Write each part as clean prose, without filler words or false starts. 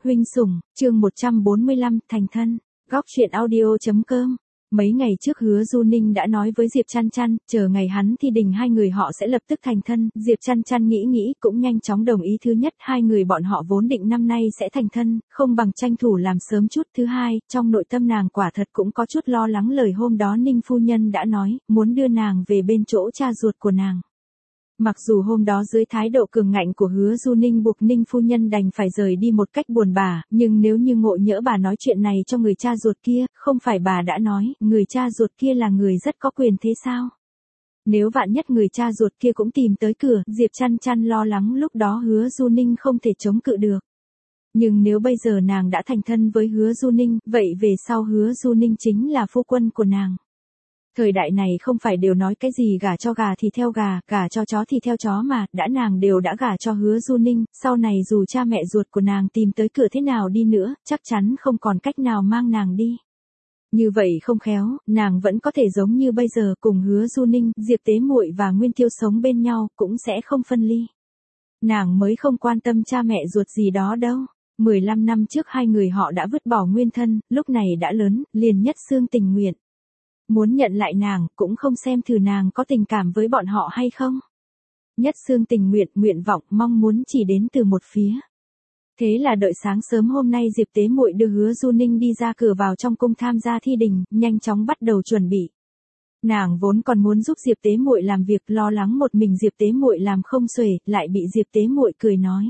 Huynh sủng, chương 145, thành thân. Góc truyện audio.com. Mấy ngày trước Hứa Du Ninh đã nói với Diệp Chăn Chăn, chờ ngày hắn thi đình hai người họ sẽ lập tức thành thân. Diệp Chăn Chăn nghĩ cũng nhanh chóng đồng ý. Thứ nhất, hai người bọn họ vốn định năm nay sẽ thành thân, không bằng tranh thủ làm sớm chút. Thứ hai, trong nội tâm nàng quả thật cũng có chút lo lắng lời hôm đó Ninh phu nhân đã nói, muốn đưa nàng về bên chỗ cha ruột của nàng. Mặc dù hôm đó dưới thái độ cường ngạnh của Hứa Du Ninh buộc Ninh phu nhân đành phải rời đi một cách buồn bã, nhưng nếu như ngộ nhỡ bà nói chuyện này cho người cha ruột kia, không phải bà đã nói, người cha ruột kia là người rất có quyền thế sao? Nếu vạn nhất người cha ruột kia cũng tìm tới cửa, Diệp Chăn Chăn lo lắng lúc đó Hứa Du Ninh không thể chống cự được. Nhưng nếu bây giờ nàng đã thành thân với Hứa Du Ninh, vậy về sau Hứa Du Ninh chính là phu quân của nàng. Thời đại này không phải đều nói cái gì gả cho gà thì theo gà, gả cho chó thì theo chó mà, đã nàng đều đã gả cho Hứa Du Ninh, sau này dù cha mẹ ruột của nàng tìm tới cửa thế nào đi nữa, chắc chắn không còn cách nào mang nàng đi. Như vậy không khéo, nàng vẫn có thể giống như bây giờ cùng Hứa Du Ninh, Diệp Tế Muội và Nguyên Tiêu sống bên nhau, cũng sẽ không phân ly. Nàng mới không quan tâm cha mẹ ruột gì đó đâu. 15 năm trước hai người họ đã vứt bỏ nguyên thân, lúc này đã lớn, liền nhất xương tình nguyện. Muốn nhận lại nàng, cũng không xem thử nàng có tình cảm với bọn họ hay không. Nhất xương tình nguyện, nguyện vọng, mong muốn chỉ đến từ một phía. Thế là đợi sáng sớm hôm nay Diệp Tế Muội đưa Hứa Du Ninh đi ra cửa vào trong cung tham gia thi đình, nhanh chóng bắt đầu chuẩn bị. Nàng vốn còn muốn giúp Diệp Tế Muội làm việc, lo lắng một mình Diệp Tế Muội làm không xuể, lại bị Diệp Tế Muội cười nói.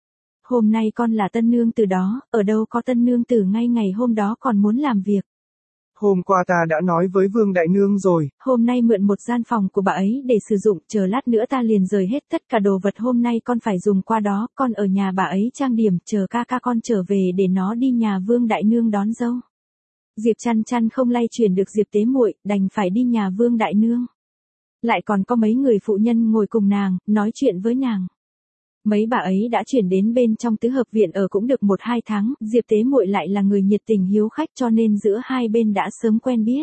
Hôm nay con là tân nương tử đó, ở đâu có tân nương tử ngay ngày hôm đó còn muốn làm việc. Hôm qua ta đã nói với Vương Đại Nương rồi. Hôm nay mượn một gian phòng của bà ấy để sử dụng, chờ lát nữa ta liền rời hết tất cả đồ vật hôm nay con phải dùng qua đó, con ở nhà bà ấy trang điểm, chờ ca con trở về để nó đi nhà Vương Đại Nương đón dâu. Diệp Chăn Chăn không lay chuyển được Diệp Tế Muội, đành phải đi nhà Vương Đại Nương. Lại còn có mấy người phụ nhân ngồi cùng nàng, nói chuyện với nàng. Mấy bà ấy đã chuyển đến bên trong tứ hợp viện ở cũng được 1-2 tháng, Diệp Tế Muội lại là người nhiệt tình hiếu khách cho nên giữa hai bên đã sớm quen biết.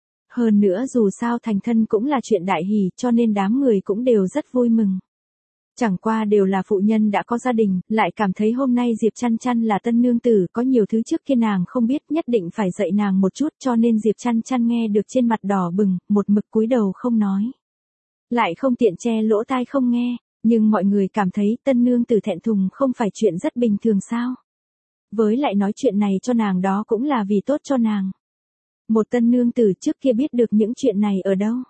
Hơn nữa dù sao thành thân cũng là chuyện đại hỷ cho nên đám người cũng đều rất vui mừng. Chẳng qua đều là phụ nhân đã có gia đình, lại cảm thấy hôm nay Diệp Chăn Chăn là tân nương tử, có nhiều thứ trước kia nàng không biết, nhất định phải dạy nàng một chút, cho nên Diệp Chăn Chăn nghe được trên mặt đỏ bừng, một mực cúi đầu không nói. Lại không tiện che lỗ tai không nghe. Nhưng mọi người cảm thấy tân nương tử thẹn thùng không phải chuyện rất bình thường sao. Với lại nói chuyện này cho nàng đó cũng là vì tốt cho nàng. Một tân nương tử trước kia biết được những chuyện này ở đâu.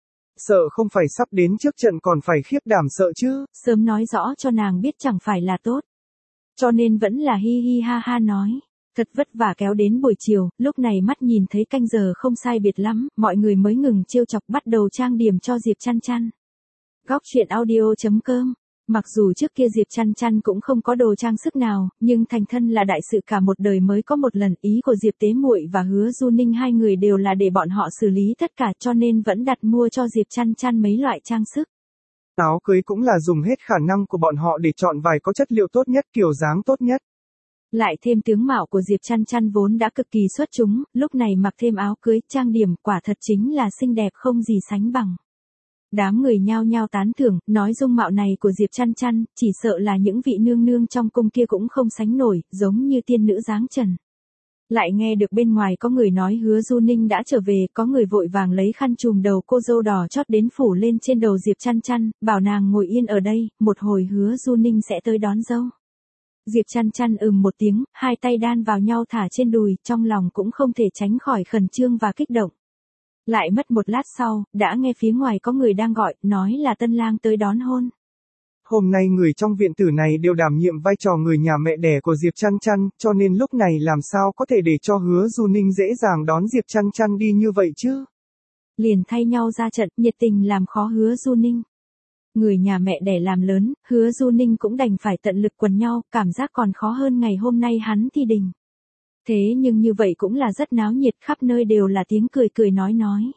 Sợ không phải sắp đến trước trận còn phải khiếp đảm sợ chứ. Sớm nói rõ cho nàng biết chẳng phải là tốt. Cho nên vẫn là hi hi ha ha nói. Thật vất vả kéo đến buổi chiều, lúc này mắt nhìn thấy canh giờ không sai biệt lắm, mọi người mới ngừng trêu chọc bắt đầu trang điểm cho Diệp Chăn Chăn. Góc truyện audio.com. Mặc dù trước kia Diệp Chăn Chăn cũng không có đồ trang sức nào, nhưng thành thân là đại sự cả một đời mới có một lần, ý của Diệp Tế Muội và Hứa Du Ninh hai người đều là để bọn họ xử lý tất cả cho nên vẫn đặt mua cho Diệp Chăn Chăn mấy loại trang sức. Áo cưới cũng là dùng hết khả năng của bọn họ để chọn vài có chất liệu tốt nhất, kiểu dáng tốt nhất. Lại thêm tướng mạo của Diệp Chăn Chăn vốn đã cực kỳ xuất chúng, lúc này mặc thêm áo cưới, trang điểm quả thật chính là xinh đẹp không gì sánh bằng. Đám người nhao nhao tán thưởng, nói dung mạo này của Diệp Chăn Chăn, chỉ sợ là những vị nương nương trong cung kia cũng không sánh nổi, giống như tiên nữ dáng trần. Lại nghe được bên ngoài có người nói Hứa Du Ninh đã trở về, có người vội vàng lấy khăn trùm đầu cô dâu đỏ chót đến phủ lên trên đầu Diệp Chăn Chăn, bảo nàng ngồi yên ở đây, một hồi Hứa Du Ninh sẽ tới đón dâu. Diệp Chăn Chăn một tiếng, hai tay đan vào nhau thả trên đùi, trong lòng cũng không thể tránh khỏi khẩn trương và kích động. Lại mất một lát sau, đã nghe phía ngoài có người đang gọi, nói là tân lang tới đón hôn. Hôm nay người trong viện tử này đều đảm nhiệm vai trò người nhà mẹ đẻ của Diệp Chăn Chăn, cho nên lúc này làm sao có thể để cho Hứa Du Ninh dễ dàng đón Diệp Chăn Chăn đi như vậy chứ. Liền thay nhau ra trận, nhiệt tình làm khó Hứa Du Ninh. Người nhà mẹ đẻ làm lớn, Hứa Du Ninh cũng đành phải tận lực quần nhau, cảm giác còn khó hơn ngày hôm nay hắn thi đình. Thế nhưng như vậy cũng là rất náo nhiệt, khắp nơi đều là tiếng cười cười nói.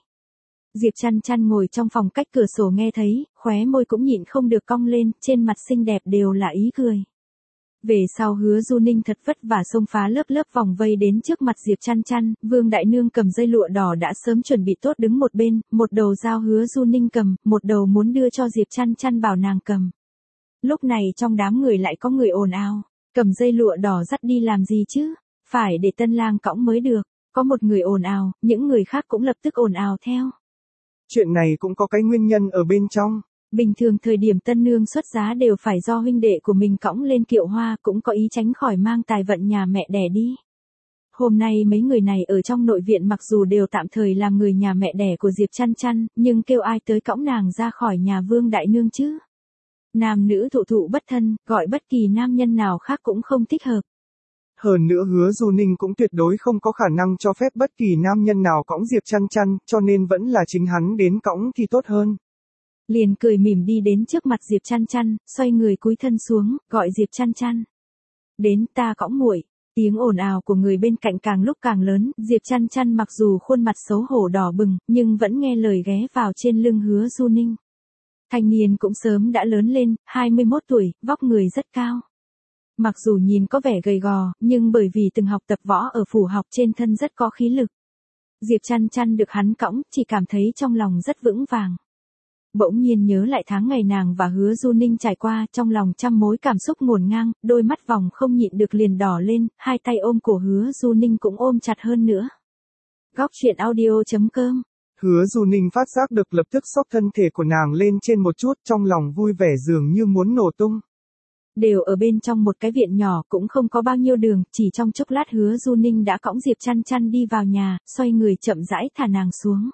Diệp Chăn Chăn ngồi trong phòng cách cửa sổ nghe thấy, khóe môi cũng nhịn không được cong lên, trên mặt xinh đẹp đều là ý cười. Về sau Hứa Du Ninh thật vất vả xông phá lớp vòng vây đến trước mặt Diệp Chăn Chăn, Vương Đại Nương cầm dây lụa đỏ đã sớm chuẩn bị tốt đứng một bên, một đầu giao Hứa Du Ninh cầm, một đầu muốn đưa cho Diệp Chăn Chăn bảo nàng cầm. Lúc này trong đám người lại có người ồn ào. Cầm dây lụa đỏ dắt đi làm gì chứ? Phải để tân lang cõng mới được. Có một người ồn ào, những người khác cũng lập tức ồn ào theo. Chuyện này cũng có cái nguyên nhân ở bên trong. Bình thường thời điểm tân nương xuất giá đều phải do huynh đệ của mình cõng lên kiệu hoa, cũng có ý tránh khỏi mang tài vận nhà mẹ đẻ đi. Hôm nay mấy người này ở trong nội viện mặc dù đều tạm thời làm người nhà mẹ đẻ của Diệp Chăn Chăn, nhưng kêu ai tới cõng nàng ra khỏi nhà Vương Đại Nương chứ? Nam nữ thụ thụ bất thân, gọi bất kỳ nam nhân nào khác cũng không thích hợp. Hơn nữa Hứa Du Ninh cũng tuyệt đối không có khả năng cho phép bất kỳ nam nhân nào cõng Diệp Chăn Chăn, cho nên vẫn là chính hắn đến cõng thì tốt hơn. Liền cười mỉm đi đến trước mặt Diệp Chăn Chăn, xoay người cúi thân xuống, gọi Diệp Chăn Chăn. Đến ta cõng muội. Tiếng ồn ào của người bên cạnh càng lúc càng lớn, Diệp Chăn Chăn mặc dù khuôn mặt xấu hổ đỏ bừng, nhưng vẫn nghe lời ghé vào trên lưng Hứa Du Ninh. Thanh niên cũng sớm đã lớn lên, 21 tuổi, vóc người rất cao. Mặc dù nhìn có vẻ gầy gò, nhưng bởi vì từng học tập võ ở phủ học trên thân rất có khí lực. Diệp Chăn Chăn được hắn cõng, chỉ cảm thấy trong lòng rất vững vàng. Bỗng nhiên nhớ lại tháng ngày nàng và Hứa Du Ninh trải qua, trong lòng trăm mối cảm xúc ngổn ngang, đôi mắt vòng không nhịn được liền đỏ lên, hai tay ôm cổ Hứa Du Ninh cũng ôm chặt hơn nữa. Góc truyện audio.com. Hứa Du Ninh phát giác được lập tức xốc thân thể của nàng lên trên một chút, trong lòng vui vẻ dường như muốn nổ tung. Đều ở bên trong một cái viện nhỏ, cũng không có bao nhiêu đường, chỉ trong chốc lát Hứa Du Ninh đã cõng Diệp Chăn Chăn đi vào nhà, xoay người chậm rãi thả nàng xuống.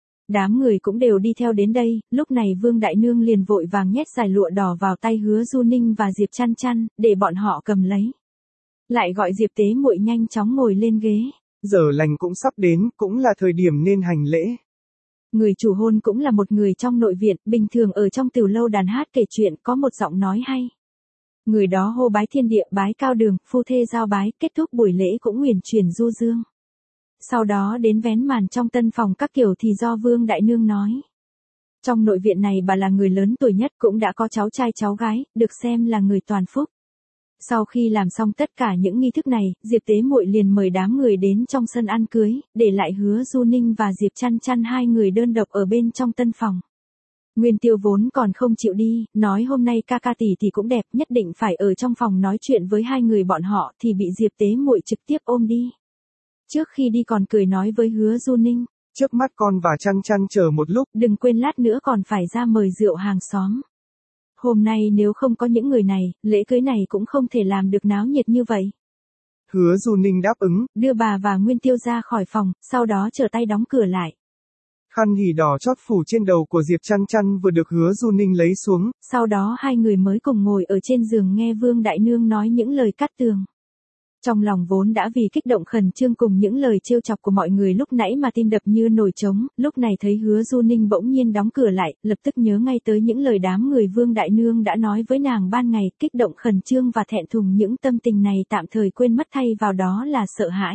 Đám người cũng đều đi theo đến đây, lúc này Vương Đại Nương liền vội vàng nhét dải lụa đỏ vào tay Hứa Du Ninh và Diệp Chăn Chăn, để bọn họ cầm lấy. Lại gọi Diệp Tế Muội nhanh chóng ngồi lên ghế. Giờ lành cũng sắp đến, cũng là thời điểm nên hành lễ. Người chủ hôn cũng là một người trong nội viện, bình thường ở trong tiểu lâu đàn hát kể chuyện, có một giọng nói hay. Người đó hô bái thiên địa, bái cao đường, phu thê giao bái, kết thúc buổi lễ cũng nguyền truyền du dương. Sau đó đến vén màn trong tân phòng các kiểu thì do Vương Đại Nương nói. Trong nội viện này bà là người lớn tuổi nhất, cũng đã có cháu trai cháu gái, được xem là người toàn phúc. Sau khi làm xong tất cả những nghi thức này, Diệp Tế Muội liền mời đám người đến trong sân ăn cưới, để lại Hứa Du Ninh và Diệp Chăn Chăn hai người đơn độc ở bên trong tân phòng. Nguyên Tiêu vốn còn không chịu đi, nói hôm nay ca ca tỷ tỷ cũng đẹp, nhất định phải ở trong phòng nói chuyện với hai người bọn họ, thì bị Diệp Tế Muội trực tiếp ôm đi. Trước khi đi còn cười nói với Hứa Du Ninh. Trước mắt con và Chăn Chăn chờ một lúc. Đừng quên lát nữa còn phải ra mời rượu hàng xóm. Hôm nay nếu không có những người này, lễ cưới này cũng không thể làm được náo nhiệt như vậy. Hứa Du Ninh đáp ứng. Đưa bà và Nguyên Tiêu ra khỏi phòng, sau đó trở tay đóng cửa lại. Khăn hỉ đỏ chót phủ trên đầu của Diệp Chăn Chăn vừa được Hứa Du Ninh lấy xuống. Sau đó hai người mới cùng ngồi ở trên giường nghe Vương Đại Nương nói những lời cát tường. Trong lòng vốn đã vì kích động khẩn trương cùng những lời trêu chọc của mọi người lúc nãy mà tim đập như nổi trống, lúc này thấy Hứa Du Ninh bỗng nhiên đóng cửa lại, lập tức nhớ ngay tới những lời đám người Vương Đại Nương đã nói với nàng ban ngày, kích động khẩn trương và thẹn thùng, những tâm tình này tạm thời quên mất, thay vào đó là sợ hãi.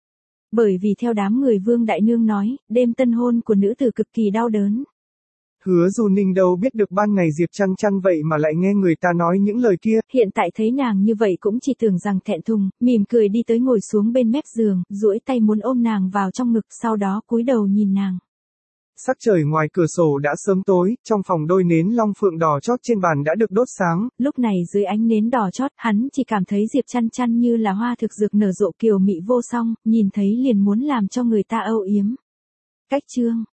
Bởi vì theo đám người Vương Đại Nương nói, đêm tân hôn của nữ tử cực kỳ đau đớn. Hứa Du Ninh đâu biết được ban ngày Diệp Chăn Chăn vậy mà lại nghe người ta nói những lời kia. Hiện tại thấy nàng như vậy cũng chỉ tưởng rằng thẹn thùng, mỉm cười đi tới ngồi xuống bên mép giường, duỗi tay muốn ôm nàng vào trong ngực, sau đó cúi đầu nhìn nàng. Sắc trời ngoài cửa sổ đã sớm tối, trong phòng đôi nến long phượng đỏ chót trên bàn đã được đốt sáng. Lúc này dưới ánh nến đỏ chót, hắn chỉ cảm thấy Diệp Chăn Chăn như là hoa thực dược nở rộ kiều mị vô song, nhìn thấy liền muốn làm cho người ta âu yếm. Cách chương